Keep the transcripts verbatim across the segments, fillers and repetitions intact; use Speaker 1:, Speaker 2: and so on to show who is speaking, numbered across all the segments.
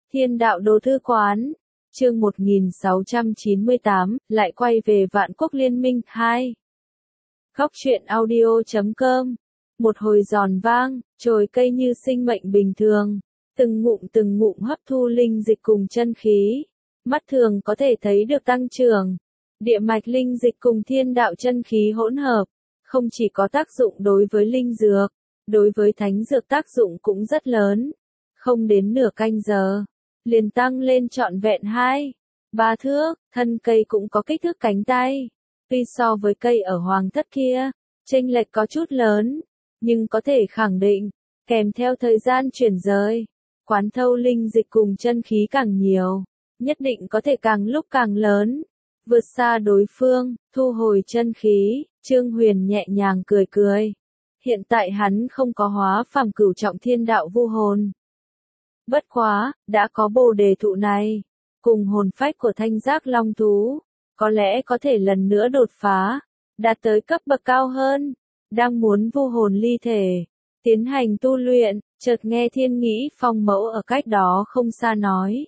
Speaker 1: Thiên đạo đồ thư quán, chương một nghìn sáu trăm chín mươi tám, lại quay về Vạn Quốc Liên Minh hai. Góc truyện audio chấm com. Một hồi giòn vang, chồi cây như sinh mệnh bình thường, từng ngụm từng ngụm hấp thu linh dịch cùng chân khí, mắt thường có thể thấy được tăng trưởng. Địa mạch linh dịch cùng thiên đạo chân khí hỗn hợp, không chỉ có tác dụng đối với linh dược, đối với thánh dược tác dụng cũng rất lớn. Không đến nửa canh giờ, liền tăng lên trọn vẹn hai, ba thước, thân cây cũng có kích thước cánh tay. Tuy so với cây ở hoàng thất kia, chênh lệch có chút lớn, nhưng có thể khẳng định, kèm theo thời gian chuyển rời, quán thâu linh dịch cùng chân khí càng nhiều, nhất định có thể càng lúc càng lớn, vượt xa đối phương, thu hồi chân khí, Trương Huyền nhẹ nhàng cười cười. Hiện tại hắn không có hóa phàm cửu trọng thiên đạo vu hồn. Bất quá, đã có bồ đề thụ này, cùng hồn phách của thanh giác long thú, có lẽ có thể lần nữa đột phá, đạt tới cấp bậc cao hơn. Đang muốn vu hồn ly thể, tiến hành tu luyện, chợt nghe Thiên Nghĩ Phong mẫu ở cách đó không xa nói.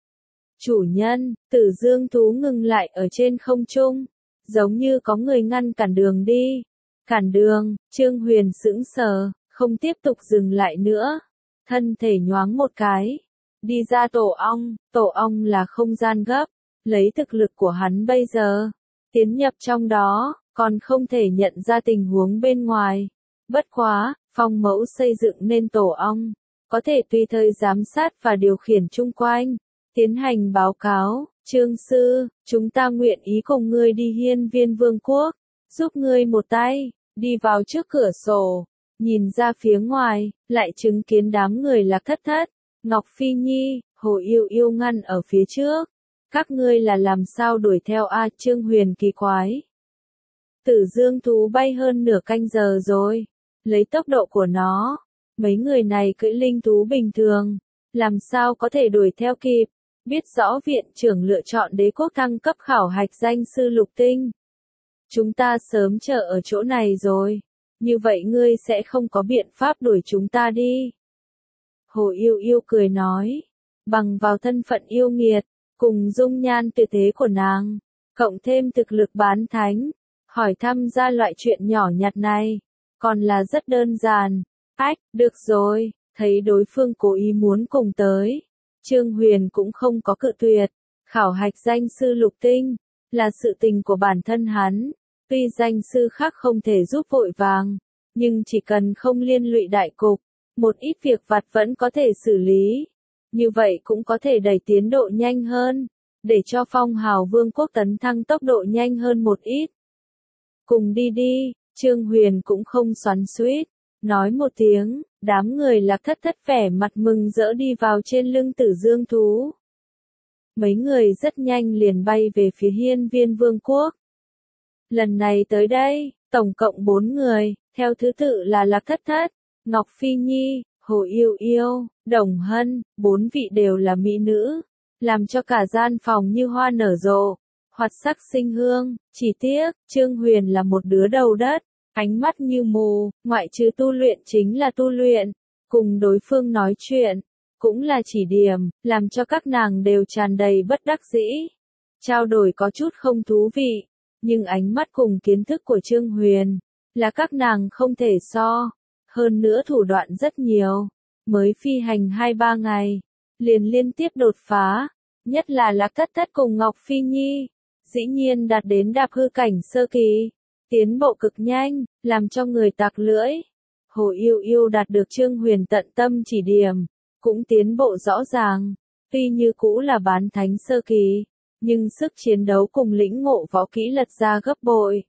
Speaker 1: Chủ nhân, Tử Dương thú ngừng lại ở trên không trung, giống như có người ngăn cản đường đi. Cản đường, Trương Huyền sững sờ, không tiếp tục dừng lại nữa. Thân thể nhoáng một cái, đi ra tổ ong, tổ ong là không gian gấp, lấy thực lực của hắn bây giờ, tiến nhập trong đó, còn không thể nhận ra tình huống bên ngoài. Bất quá, Phong mẫu xây dựng nên tổ ong, có thể tùy thời giám sát và điều khiển chung quanh, tiến hành báo cáo. Trương sư, chúng ta nguyện ý cùng ngươi đi Hiên Viên Vương quốc, giúp ngươi một tay. Đi vào trước cửa sổ, nhìn ra phía ngoài, lại chứng kiến đám người Lạc Thất Thất, Ngọc Phi Nhi, Hồ Yêu Yêu ngăn ở phía trước. Các ngươi là làm sao đuổi theo a? Trương Huyền kỳ quái. Tử Dương thú bay hơn nửa canh giờ rồi, lấy tốc độ của nó, mấy người này cưỡi linh thú bình thường, làm sao có thể đuổi theo kịp? Biết rõ viện trưởng lựa chọn đế quốc thăng cấp khảo hạch danh sư lục tinh. Chúng ta sớm chờ ở chỗ này rồi, như vậy ngươi sẽ không có biện pháp đuổi chúng ta đi. Hồ Yêu Yêu cười nói, bằng vào thân phận yêu nghiệt, cùng dung nhan tuyệt thế của nàng, cộng thêm thực lực bán thánh, hỏi thăm ra loại chuyện nhỏ nhặt này, còn là rất đơn giản. Ách, được rồi, thấy đối phương cố ý muốn cùng tới, Trương Huyền cũng không có cự tuyệt. Khảo hạch danh sư lục tinh, là sự tình của bản thân hắn, tuy danh sư khác không thể giúp vội vàng, nhưng chỉ cần không liên lụy đại cục, một ít việc vặt vẫn có thể xử lý, như vậy cũng có thể đẩy tiến độ nhanh hơn, để cho Phong Hào Vương quốc tấn thăng tốc độ nhanh hơn một ít. Cùng đi đi, Trương Huyền cũng không xoắn xuýt, nói một tiếng, đám người Lạc Thất Thất vẻ mặt mừng rỡ đi vào trên lưng Tử Dương thú. Mấy người rất nhanh liền bay về phía Hiên Viên Vương quốc. Lần này tới đây, tổng cộng bốn người, theo thứ tự là Lạc Thất Thất, Ngọc Phi Nhi, Hồ Yêu Yêu, Đồng Hân, bốn vị đều là mỹ nữ, làm cho cả gian phòng như hoa nở rộ, hoạt sắc sinh hương. Chỉ tiếc, Trương Huyền là một đứa đầu đất, ánh mắt như mù, ngoại trừ tu luyện chính là tu luyện, cùng đối phương nói chuyện, cũng là chỉ điểm, làm cho các nàng đều tràn đầy bất đắc dĩ. Trao đổi có chút không thú vị, nhưng ánh mắt cùng kiến thức của Trương Huyền, là các nàng không thể so, hơn nữa thủ đoạn rất nhiều, mới phi hành hai ba ngày, liền liên tiếp đột phá, nhất là Lạc Thất Thất cùng Ngọc Phi Nhi, dĩ nhiên đạt đến đạp hư cảnh sơ kỳ, tiến bộ cực nhanh, làm cho người tặc lưỡi. Hồ Yêu Yêu đạt được Trương Huyền tận tâm chỉ điểm, cũng tiến bộ rõ ràng, tuy như cũ là bán thánh sơ kỳ, nhưng sức chiến đấu cùng lĩnh ngộ võ kỹ lật ra gấp bội.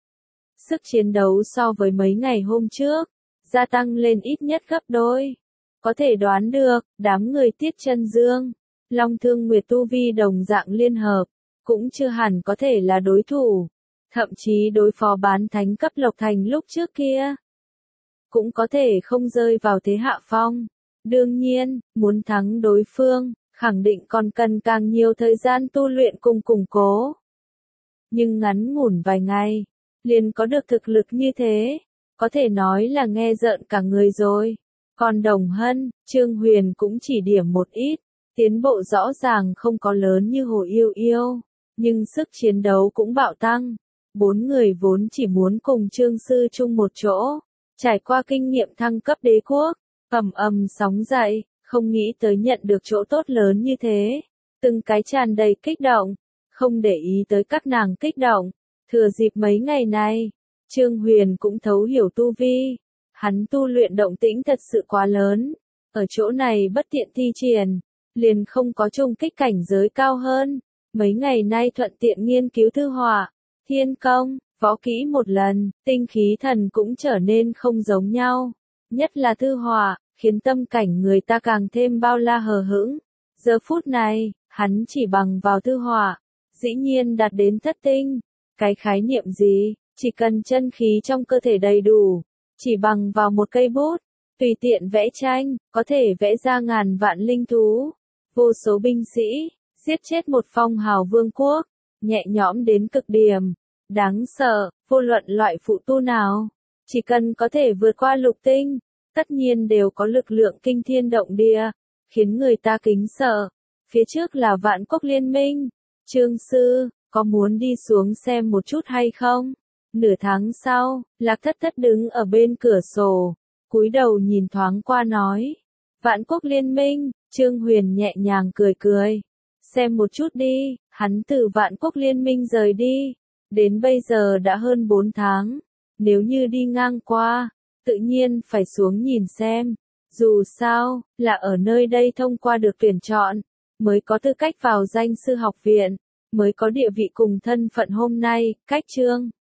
Speaker 1: Sức chiến đấu so với mấy ngày hôm trước, gia tăng lên ít nhất gấp đôi. Có thể đoán được, đám người Tiết Chân Dương, Long Thương Nguyệt tu vi đồng dạng liên hợp, cũng chưa hẳn có thể là đối thủ. Thậm chí đối phó bán thánh cấp Lộc Thành lúc trước kia, cũng có thể không rơi vào thế hạ phong. Đương nhiên, muốn thắng đối phương, khẳng định còn cần càng nhiều thời gian tu luyện cùng củng cố. Nhưng ngắn ngủn vài ngày, liền có được thực lực như thế, có thể nói là nghe rợn cả người rồi. Còn Đồng Hân, Trương Huyền cũng chỉ điểm một ít, Tiến bộ rõ ràng không có lớn như Hồ Yêu Yêu, nhưng sức chiến đấu cũng bạo tăng. Bốn người vốn chỉ muốn cùng Trương Sư chung một chỗ, trải qua kinh nghiệm thăng cấp đế quốc, ầm ầm sóng dậy, không nghĩ tới nhận được chỗ tốt lớn như thế. Từng cái tràn đầy kích động, không để ý tới các nàng kích động. Thừa dịp mấy ngày này, Trương Huyền cũng thấu hiểu tu vi. Hắn tu luyện động tĩnh thật sự quá lớn. Ở chỗ này bất tiện thi triển, liền không có chung kích cảnh giới cao hơn. Mấy ngày nay thuận tiện nghiên cứu thư họa, thiên công, võ kỹ một lần, tinh khí thần cũng trở nên không giống nhau. Nhất là thư họa, khiến tâm cảnh người ta càng thêm bao la hờ hững. Giờ phút này, hắn chỉ bằng vào thư họa, dĩ nhiên đạt đến thất tinh. Cái khái niệm gì, chỉ cần chân khí trong cơ thể đầy đủ, chỉ bằng vào một cây bút, tùy tiện vẽ tranh, có thể vẽ ra ngàn vạn linh thú, vô số binh sĩ, giết chết một phong hào vương quốc, nhẹ nhõm đến cực điểm, đáng sợ, vô luận loại phụ tu nào, chỉ cần có thể vượt qua lục tinh, tất nhiên đều có lực lượng kinh thiên động địa, khiến người ta kính sợ. Phía trước là Vạn Quốc Liên Minh, Trương Sư, có muốn đi xuống xem một chút hay không? Nửa tháng sau, Lạc Thất Thất đứng ở bên cửa sổ, cúi đầu nhìn thoáng qua nói. Vạn Quốc Liên Minh, Trương Huyền nhẹ nhàng cười cười. Xem một chút đi, hắn từ Vạn Quốc Liên Minh rời đi. Đến bây giờ đã hơn bốn tháng. Nếu như đi ngang qua, tự nhiên phải xuống nhìn xem. Dù sao, là ở nơi đây thông qua được tuyển chọn, mới có tư cách vào danh sư học viện, mới có địa vị cùng thân phận hôm nay, cách chương.